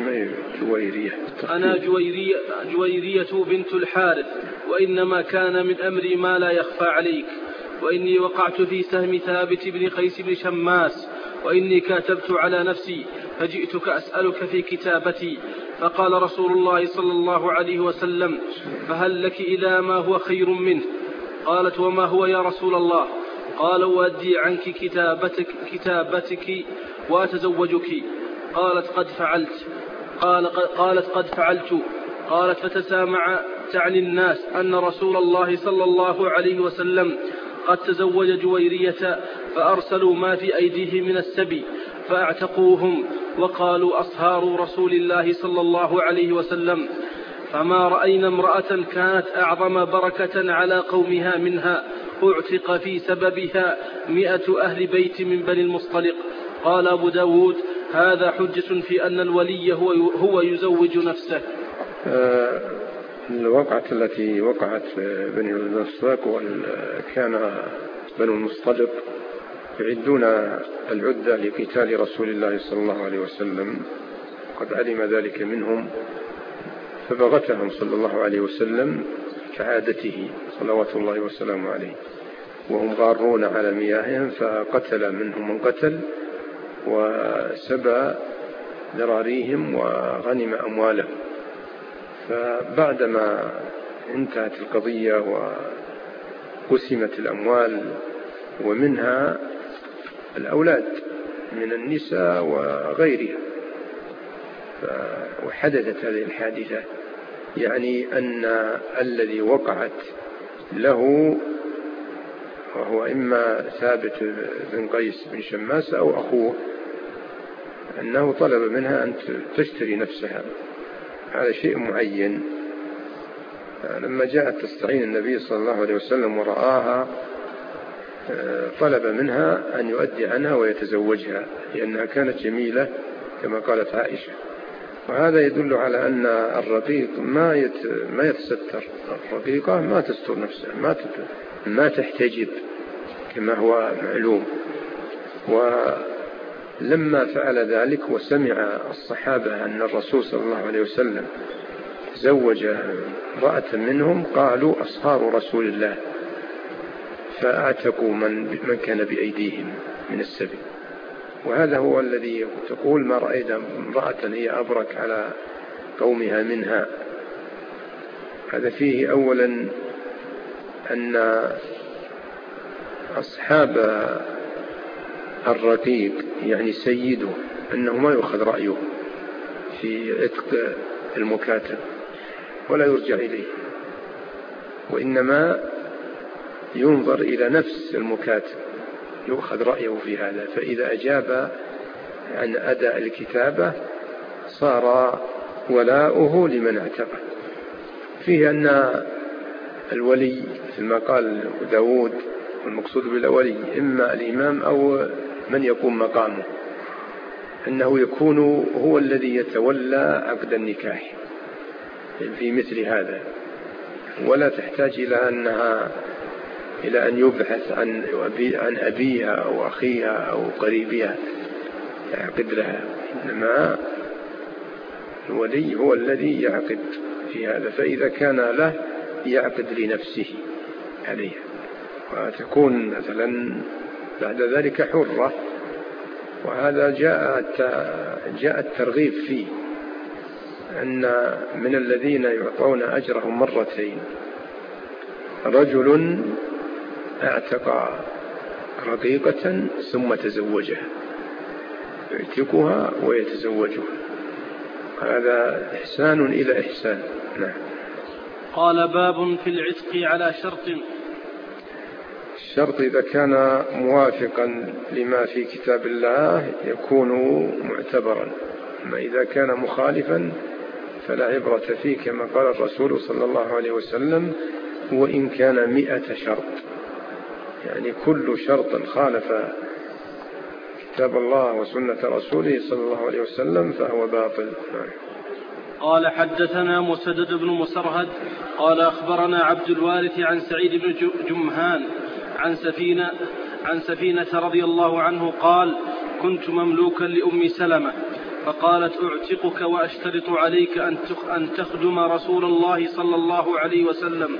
أنا جويرية بنت الحارث، وإنما كان من أمري ما لا يخفى عليك، وإني وقعت في سهم ثابت بن قيس بن شماس، وإني كاتبت على نفسي، فجئتك أسألك في كتابتي. فقال رسول الله صلى الله عليه وسلم: فهل لك إلى ما هو خير منه؟ قالت: وما هو يا رسول الله؟ قال: أؤدي عنك كتابتك وأتزوجك. قالت: قد فعلت. قالت: قد فعلت. قالت: فتسامع تعني الناس أن رسول الله صلى الله عليه وسلم قد تزوج جويرية، فأرسلوا ما في أيديه من السبي فاعتقوهم، وقالوا: أصهار رسول الله صلى الله عليه وسلم. فما رأينا امرأة كانت أعظم بركة على قومها منها، اعتق في سببها 100 أهل بيت من بني المصطلق. قال أبو داود: هذا حجة في أن الولي هو يزوج نفسه. الوقعة التي وقعت بني المصطلق، كان بني المصطلق يعدون العدة لقتال رسول الله صلى الله عليه وسلم، قد علم ذلك منهم، فبغتهم صلى الله عليه وسلم كعادته صلوات الله وسلامه عليه، وهم غارون على مياههم، فقتل منهم من قتل، وسبى ذراريهم وغنم أموالهم. فبعدما انتهت القضية وقسمت الأموال ومنها الأولاد من النساء وغيرها، وحدثت هذه الحادثة، يعني أن الذي وقعت له وهو إما ثابت بن قيس بن شماس أو أخوه، أنه طلب منها أن تشتري نفسها على شيء معين. لما جاءت تستعين النبي صلى الله عليه وسلم ورآها، طلب منها أن يؤدي عنها ويتزوجها، لأنها كانت جميلة كما قالت عائشة. وهذا يدل على أن الرقيق ما يتستر، الرقيقة ما تستر نفسها، ما تحتجب كما هو معلوم. ولما فعل ذلك وسمع الصحابة أن الرسول صلى الله عليه وسلم زوج امرأة منهم، قالوا: أصهار رسول الله، فأعتقوا من كان بأيديهم من السبي. وهذا هو الذي تقول: ما رأينا امرأة هي أبرك على قومها منها. هذا فيه أولا أن أصحاب الرقيق يعني سيده أنه ما يؤخذ رأيه في عتق المكاتب ولا يرجع إليه، وإنما ينظر إلى نفس المكاتب يؤخذ رأيه في هذا، فإذا أجاب عن أداء الكتابة صار ولاؤه لمن اعتقد. فيه أن الولي مثل ما قال داود، والمقصود بالولي إما الإمام أو من يقوم مقامه، أنه يكون هو الذي يتولى عقد النكاح في مثل هذا، ولا تحتاج إلى أن يبحث عن أبيها أو أخيها أو قريبها يعقد لها، إنما الولي هو الذي يعقد في هذا. فإذا كان له يعقد لنفسه عليها، وتكون مثلا بعد ذلك حرة. وهذا جاء الترغيب فيه، أن من الذين يعطون أجرهم مرتين رجل اعتق رقيقة ثم تزوجها، يعتقها ويتزوجها، هذا إحسان إلى إحسان. نعم. قال: باب في العتق على شرط. الشرط إذا كان موافقا لما في كتاب الله يكون معتبرا، أما إذا كان مخالفا فلا عبرة فيه، كما قال الرسول صلى الله عليه وسلم: وإن كان 100 شرط. يعني كل شرط خالف كتاب الله وسنة رسوله صلى الله عليه وسلم فهو باطل. قال حدثنا مسدد بن مسرهد قال أخبرنا عبد الوارث عن سعيد بن جمهان عن سفينة رضي الله عنه قال: كنت مملوكا لأم سلمة فقالت: أعتقك وأشترط عليك أن تخدم رسول الله صلى الله عليه وسلم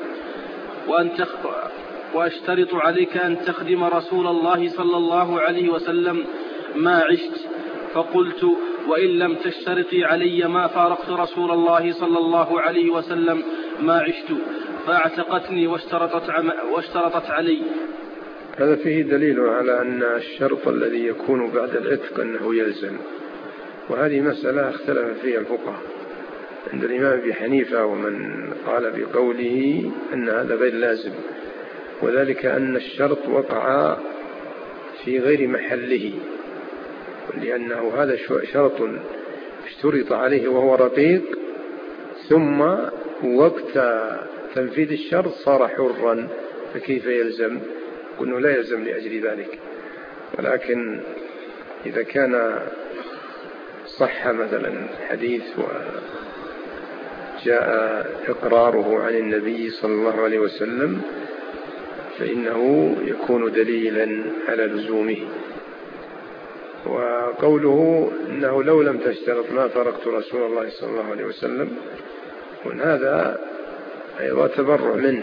وأشترط عليك أن تخدم رسول الله صلى الله عليه وسلم ما عشت. فقلت: وإن لم تشترطي علي ما فارقت رسول الله صلى الله عليه وسلم ما عشت. فاعتقتني واشترطت علي. هذا فيه دليل على أن الشرط الذي يكون بعد العتق أنه يلزم، وهذه مسألة اختلف فيها الفقهاء عند الإمام أبي حنيفة ومن قال بقوله أن هذا غير لازم، وذلك أن الشرط وقع في غير محله، لأنه هذا شرط اشترط عليه وهو رقيق، ثم وقت تنفيذ الشرط صار حرا، فكيف يلزم؟ قلنا لا يلزم لأجل ذلك. ولكن إذا كان صح مثلا حديث وجاء إقراره عن النبي صلى الله عليه وسلم فإنه يكون دليلا على لزومه. وقوله إنه لو لم تشترط ما فرقت رسول الله صلى الله عليه وسلم، وإن هذا أيضا تبرع منه،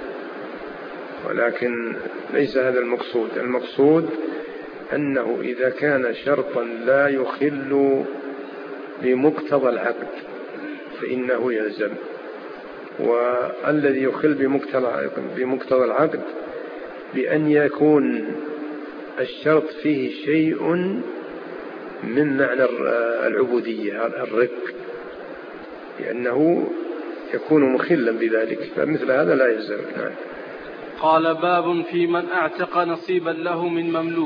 ولكن ليس هذا المقصود. المقصود أنه إذا كان شرطا لا يخل بمقتضى العقد فإنه يلزم، والذي يخل بمقتضى العقد بأن يكون الشرط فيه شيء من معنى العبودية الرق، لأنه يكون مخلا بذلك، فمثل هذا لا يلزم. قال: باب في من اعتق نصيبا له من مملوك.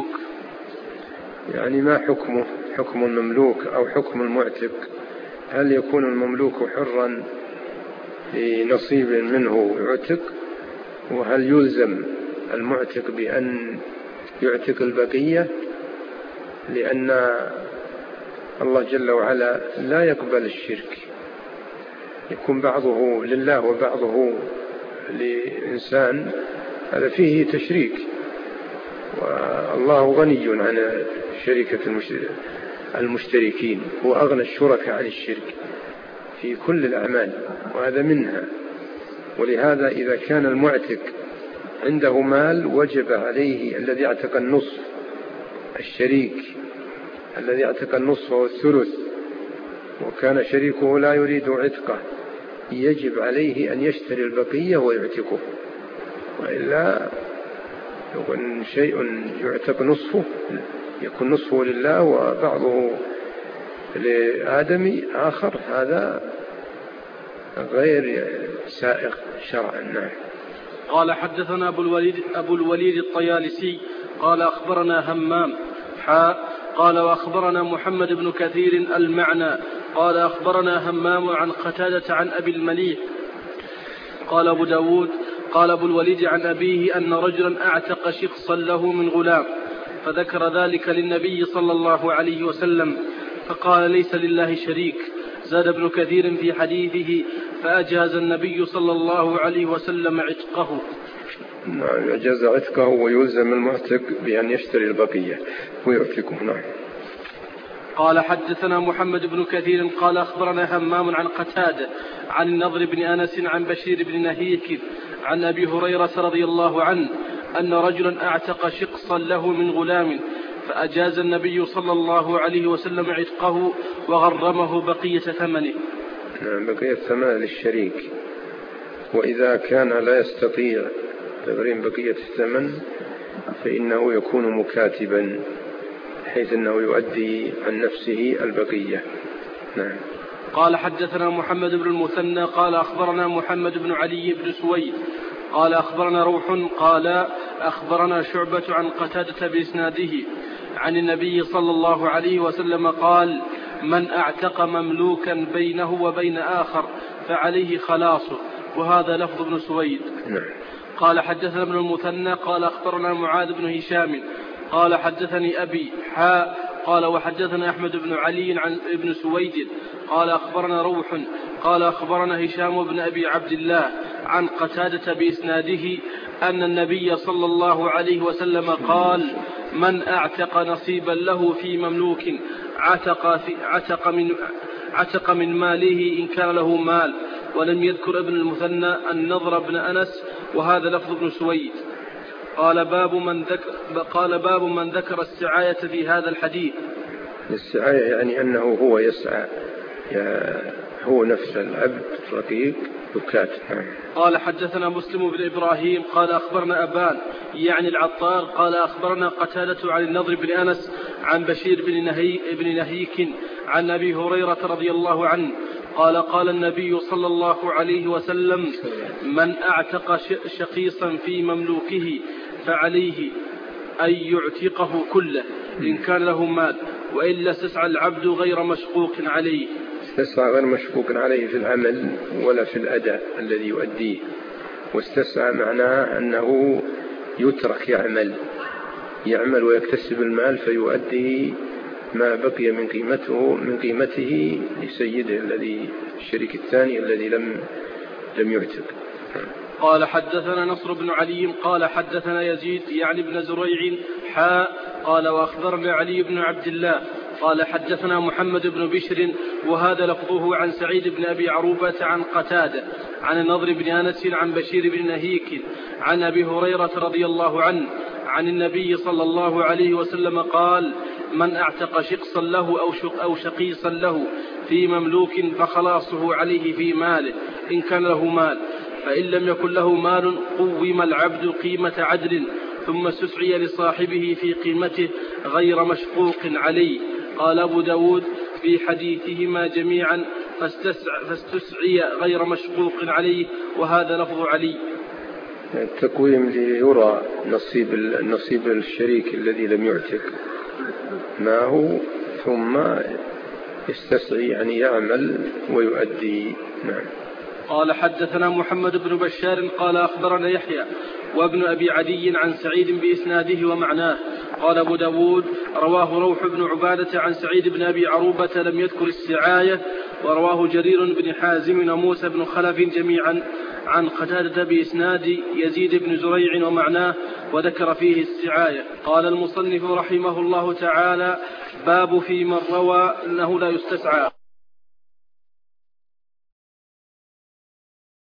يعني ما حكمه؟ حكم المملوك أو حكم المعتق؟ هل يكون المملوك حرا لنصيب منه يعتق؟ وهل يلزم المعتق بأن يعتق البقية؟ لأن الله جل وعلا لا يقبل الشرك، يكون بعضه لله وبعضه لإنسان، هذا فيه تشريك، والله غني عن شركة المشتركين، هو أغنى الشركاء عن الشرك في كل الأعمال، وهذا منها. ولهذا إذا كان المعتق عنده مال وجب عليه الذي اعتق النصف، الشريك الذي اعتق النصف والثلث، وكان شريكه لا يريد عتقه، يجب عليه أن يشتري البقية ويعتقه، وإلا يكون شيء يعتق نصفه يكون نصفه لله وبعضه لآدمي آخر، هذا غير سائغ شرعا. قال حدثنا أبو الوليد الطيالسي قال أخبرنا همام قال وأخبرنا محمد بن كثير المعنى قال أخبرنا همام عن قتادة عن أبي المليح قال أبو داود قال أبو الوليد عن أبيه أن رجلا أعتق شخصا له من غلام، فذكر ذلك للنبي صلى الله عليه وسلم فقال: ليس لله شريك. زاد ابن كثير في حديثه: فأجاز النبي صلى الله عليه وسلم عتقه. يجاز عتقه ويلزم المعتق بأن يشتري البقية ويعتقه. نعم. قال حدثنا محمد بن كثير قال أخبرنا همام عن قتادة عن النضر بن أنس عن بشير بن نهيك عن أبي هريرة رضي الله عنه أن رجلا أعتق شقصا له من غلام، فأجاز النبي صلى الله عليه وسلم عتقه وغرمه بقية ثمنه. بقية ثمنه للشريك، وإذا كان لا يستطيع تغريم بقية الثمن فإنه يكون مكاتبا حيث أنه يؤدي عن نفسه البقية. نعم. قال حدثنا محمد بن المثنى قال أخبرنا محمد بن علي بن سويد قال أخبرنا روح قال أخبرنا شعبة عن قتادة بإسناده عن النبي صلى الله عليه وسلم قال: من اعتق مملوكا بينه وبين آخر فعليه خلاصه. وهذا لفظ ابن سويد. قال حدثنا ابن المثنى قال أخبرنا معاذ بن هشام قال حدثني أبي قال وحدثنا أحمد بن علي عن ابن سويد قال أخبرنا روح قال أخبرنا هشام بن أبي عبد الله عن قتادة بإسناده أن النبي صلى الله عليه وسلم قال: من اعتق نصيبا له في مملوك عتق من ماله إن كان له مال. ولم يذكر ابن المثنى النضر بن أنس، وهذا لفظ ابن سويد. قال باب من ذكر السعاية في هذا الحديث. السعاية يعني أنه هو يسعى، هو نفس العبد رقيق يكاتب. قال حدثنا مسلم بن إبراهيم قال أخبرنا أبان يعني العطار قال أخبرنا قتادة عن النضر بن أنس عن بشير بن نهيك عن أبي هريرة رضي الله عنه قال: قال النبي صلى الله عليه وسلم: من اعتق شقيصا في مملوكه فعليه أن يعتقه كله إن كان له مال، وإلا استسعى العبد غير مشقوق عليه. استسعى غير مشقوق عليه في العمل ولا في الأداء الذي يؤديه. واستسعى معناه أنه يترك يعمل ويكتسب المال فيؤدي ما بقي من قيمته لسيده الذي الشريك الثاني الذي لم يعتق. قال حدثنا نصر بن علي قال حدثنا يزيد يعني بن زريع قال وأخبرنا علي بن عبد الله قال حدثنا محمد بن بشر وهذا لفظه عن سعيد بن أبي عروبة عن قتادة عن النضر بن أنس عن بشير بن نهيك عن أبي هريرة رضي الله عنه عن النبي صلى الله عليه وسلم قال: من اعتق شقصا له أو شقيصا له في مملوك فخلاصه عليه في ماله إن كان له مال، فإن لم يكن له مال قوم العبد قيمة عدل ثم استسعي لصاحبه في قيمته غير مشقوق عليه. قال أبو داود في حديثهما جميعا فاستسعي غير مشقوق عليه، وهذا لفظ علي. التقويم ليرى نصيب الشريك الذي لم يعتق ما هو، ثم يستسعي يعني يعمل ويؤدي. نعم. قال حدثنا محمد بن بشار قال أخبرنا يحيى وابن أبي عدي عن سعيد بإسناده ومعناه. قال أبو داود رواه روح بن عبادة عن سعيد بن أبي عروبة لم يذكر السعاية، ورواه جرير بن حازم وموسى بن خلف جميعا عن قتادة بإسناد يزيد بن زريع ومعناه وذكر فيه السعاية. قال المصنف رحمه الله تعالى: باب في من روى أنه لا يستسعى.